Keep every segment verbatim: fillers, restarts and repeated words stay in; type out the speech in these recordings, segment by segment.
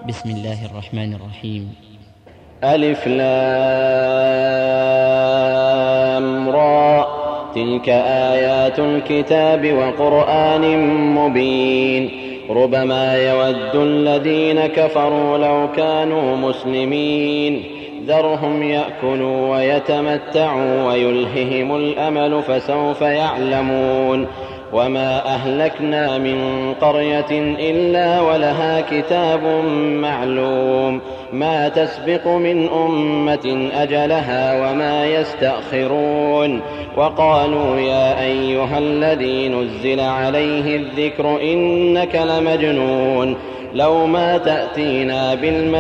بسم الله الرحمن الرحيم. ألف لام را، تلك آيات الكتاب وقرآن مبين. ربما يود الذين كفروا لو كانوا مسلمين، ذرهم يأكلوا ويتمتعوا ويلههم الأمل فسوف يعلمون. وما أهلكنا من قرية إلا ولها كتاب معلوم، ما تسبق من أمة أجلها وما يستأخرون. وقالوا يا أيها الذي نزل عليه الذكر إنك لمجنون، لو ما تأتينا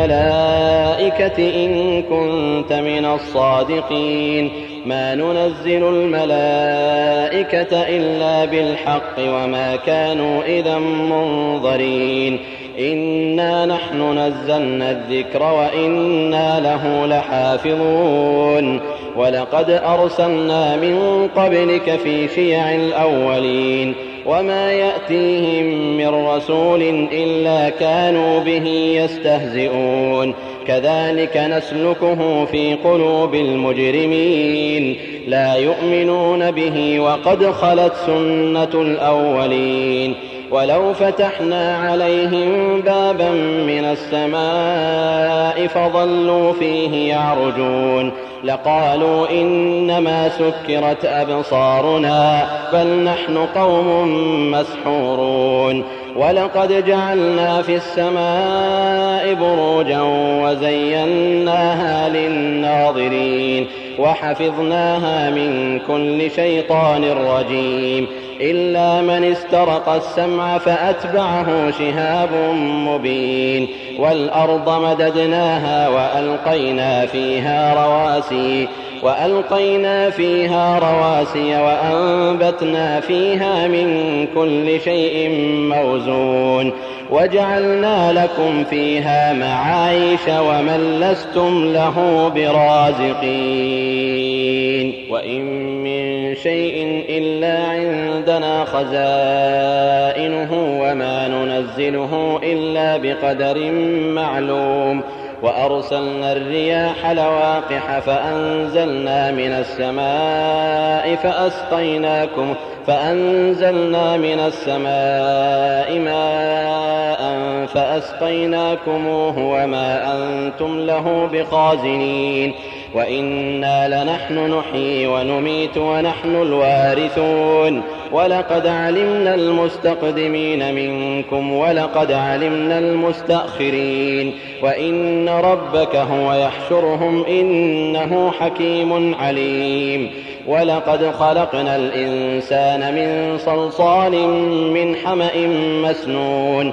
بالملائكة إن كنت من الصادقين. ما ننزل الملائكة إلا بالحق وما كانوا إذا منظرين. إنا نحن نزلنا الذكر وإنا له لحافظون. ولقد أرسلنا من قبلك في شيع الأولين، وما يأتيهم من رسول إلا كانوا به يستهزئون. كذلك نسلكه في قلوب المجرمين، لا يؤمنون به وقد خلت سنة الأولين. ولو فتحنا عليهم بابا من السماء فظلوا فيه يعرجون لقالوا إنما سكرت أبصارنا بل نحن قوم مسحورون. ولقد جعلنا في السماء بروجا وزيناها للناظرين وحفظناها من كل شيطان رجيم، إلا من استرق السمع فأتبعه شهاب مبين. والأرض مددناها وألقينا فيها رواسي وألقينا فيها رواسي وأنبتنا فيها من كل شيء موزون. وجعلنا لكم فيها معايش ومن لستم له برازقين. وإن من شيء إلا عندنا خزائنه وما ننزله إلا بقدر معلوم. وأرسلنا الرياح لواقح فأنزلنا من السماء فأسقيناكم فأنزلنا من السماء ماء فأسقيناكموه وما أنتم له بخازنين. وإنا لنحن نحيي ونميت ونحن الوارثون. ولقد علمنا المستقدمين منكم ولقد علمنا المستأخرين. وإن ربك هو يحشرهم إنه حكيم عليم. ولقد خلقنا الإنسان من صلصال من حمأ مسنون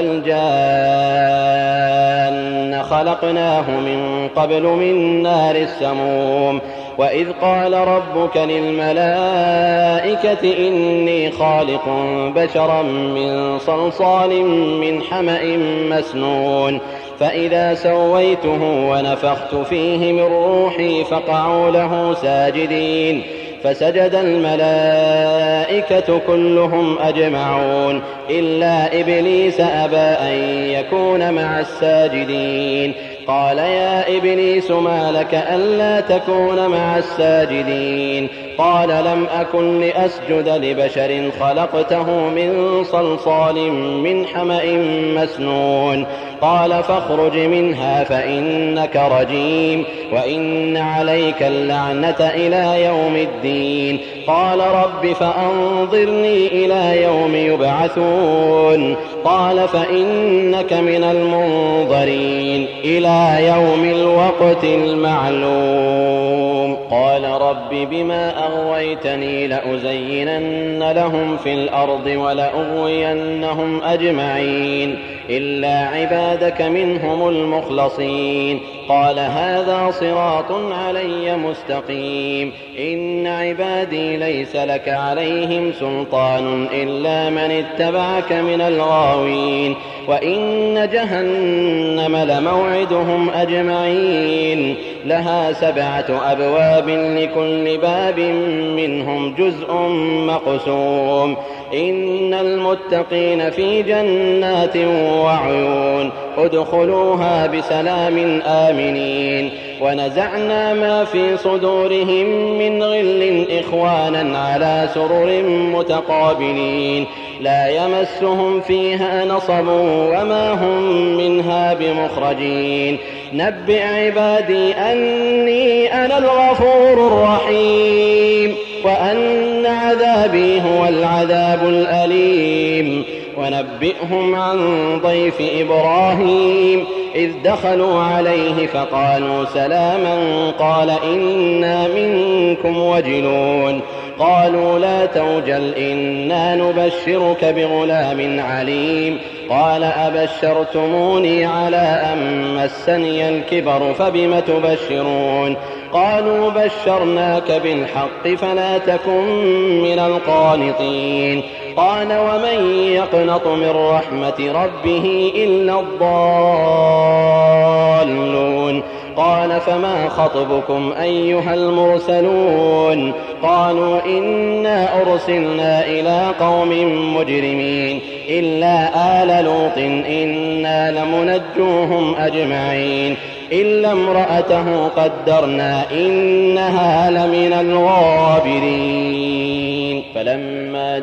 والجان خلقناه من قبل من نار السموم. وإذ قال ربك للملائكة إني خالق بشرا من صلصال من حمأ مسنون فإذا سويته ونفخت فيه من روحي فقعوا له ساجدين. فسجد الملائكة كلهم أجمعون إلا إبليس أبى أن يكون مع الساجدين. قال يا إبليس ما لك ألا تكون مع الساجدين؟ قال لم أكن لأسجد لبشر خلقته من صلصال من حمأ مسنون. قال فاخرج منها فإنك رجيم وإن عليك اللعنة إلى يوم الدين. قال رب فأنظرني إلى يوم يبعثون. قال فإنك من المنظرين إلى يوم الوقت المعلوم. قال رب بما أغويتني لأزينن لهم في الأرض ولأغوينهم أجمعين إلا عبادك منهم المخلصين. قال هذا صراط علي مستقيم. إن عبادي ليس لك عليهم سلطان إلا من اتبعك من الغاوين. وإن جهنم لموعدهم أجمعين لها سبعة أبواب لكل باب منهم جزء مقسوم. إن المتقين في جنات وعيون ادخلوها بسلام آمنين ونزعنا ما في صدورهم من غل إخوانا على سرر متقابلين لا يمسهم فيها نصب وما هم منها بمخرجين نبئ عبادي أني أنا الغفور الرحيم وأن عذابي هو العذاب الأليم ونبئهم عن ضيف إبراهيم إذ دخلوا عليه فقالوا سلاما قال إنا منكم وجلون قالوا لا توجل إنا نبشرك بغلام عليم قال أبشرتموني على أن مسني الكبر فبم تبشرون قالوا بشرناك بالحق فلا تكن من القانطين قال ومن يقنط من رحمة ربه إلا الضالون قال فما خطبكم أيها المرسلون قالوا إنا أرسلنا إلى قوم مجرمين إلا آل لوط إنا لمنجوهم أجمعين إلا امرأته قدرنا إنها لمن الغابرين فلما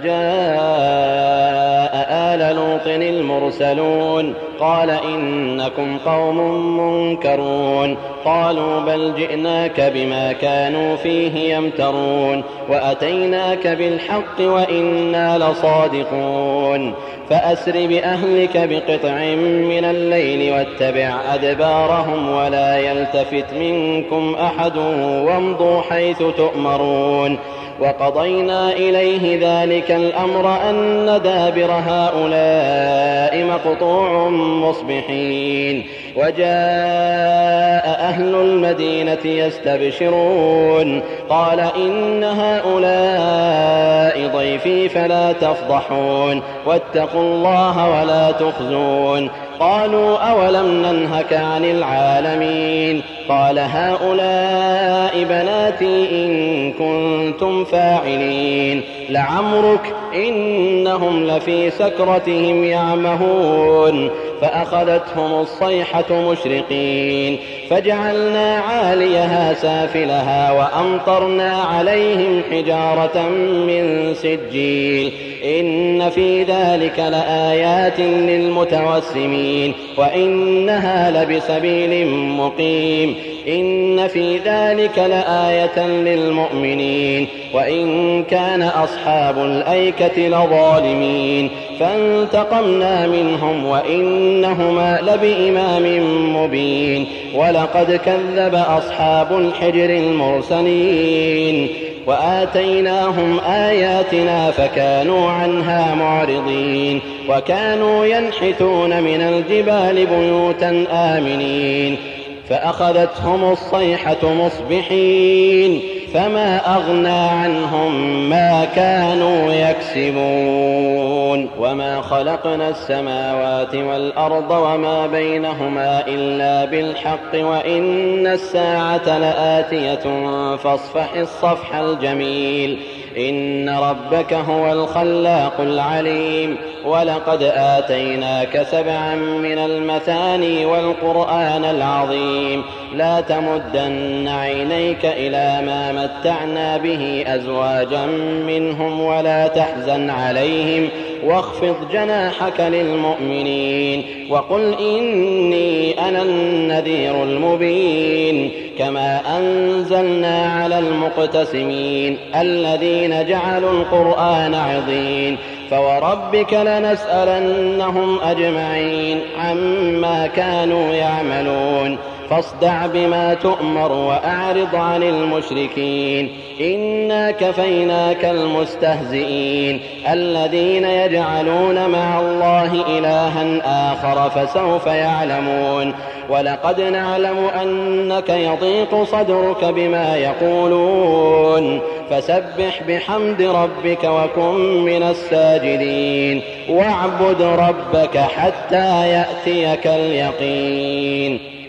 جاء آل لوط المرسلون قال إنكم قوم منكرون قالوا بل جئناك بما كانوا فيه يمترون وأتيناك بالحق وإنا لصادقون فأسر بأهلك بقطع من الليل واتبع أدبارهم ولا يلتفت منكم أحد وامضوا حيث تؤمرون وقضينا إليه ذلك الأمر أن دابر هؤلاء مقطوع مصبحين وجاء أهل المدينة يستبشرون قال إن هؤلاء ضيفي فلا تفضحون واتقوا الله ولا تخزون قالوا أولم ننهك عن العالمين قال هؤلاء بناتي إن كنتم فاعلين لعمرك إنهم لفي سكرتهم يعمهون فأخذتهم الصيحة مشرقين فجعلنا عاليها سافلها وأمطرنا عليهم حجارة من سجيل إن في ذلك لآيات للمتوسمين وإنها لبسبيل مقيم إن في ذلك لآية للمؤمنين وإن كان أصحاب الأيكة لظالمين فانتقمنا منهم وإنهما لبإمام مبين ولقد كذب أصحاب الحجر المرسلين وآتيناهم آياتنا فكانوا عنها معرضين وكانوا ينحتون من الجبال بيوتا آمنين فأخذتهم الصيحة مصبحين فما أغنى عنهم ما كانوا يكسبون وما خلقنا السماوات والأرض وما بينهما إلا بالحق وإن الساعة لآتية فاصفح الصفح الجميل إن ربك هو الخلاق العليم ولقد آتيناك سبعا من المثاني والقرآن العظيم لا تمدن عينيك إلى ما متعنا به أزواجا منهم ولا تحزن عليهم واخفض جناحك للمؤمنين وقل إني أنا النذير المبين كما أنزلنا على المقتسمين الذين جعلوا القرآن عضين فوربك لنسألنهم أجمعين عما كانوا يعملون فاصدع بما تؤمر وأعرض عن المشركين إنا كفيناك المستهزئين الذين يجعلون مع الله إلها آخر فسوف يعلمون ولقد نعلم أنك يضيق صدرك بما يقولون فسبح بحمد ربك وكن من الساجدين واعبد ربك حتى يأتيك اليقين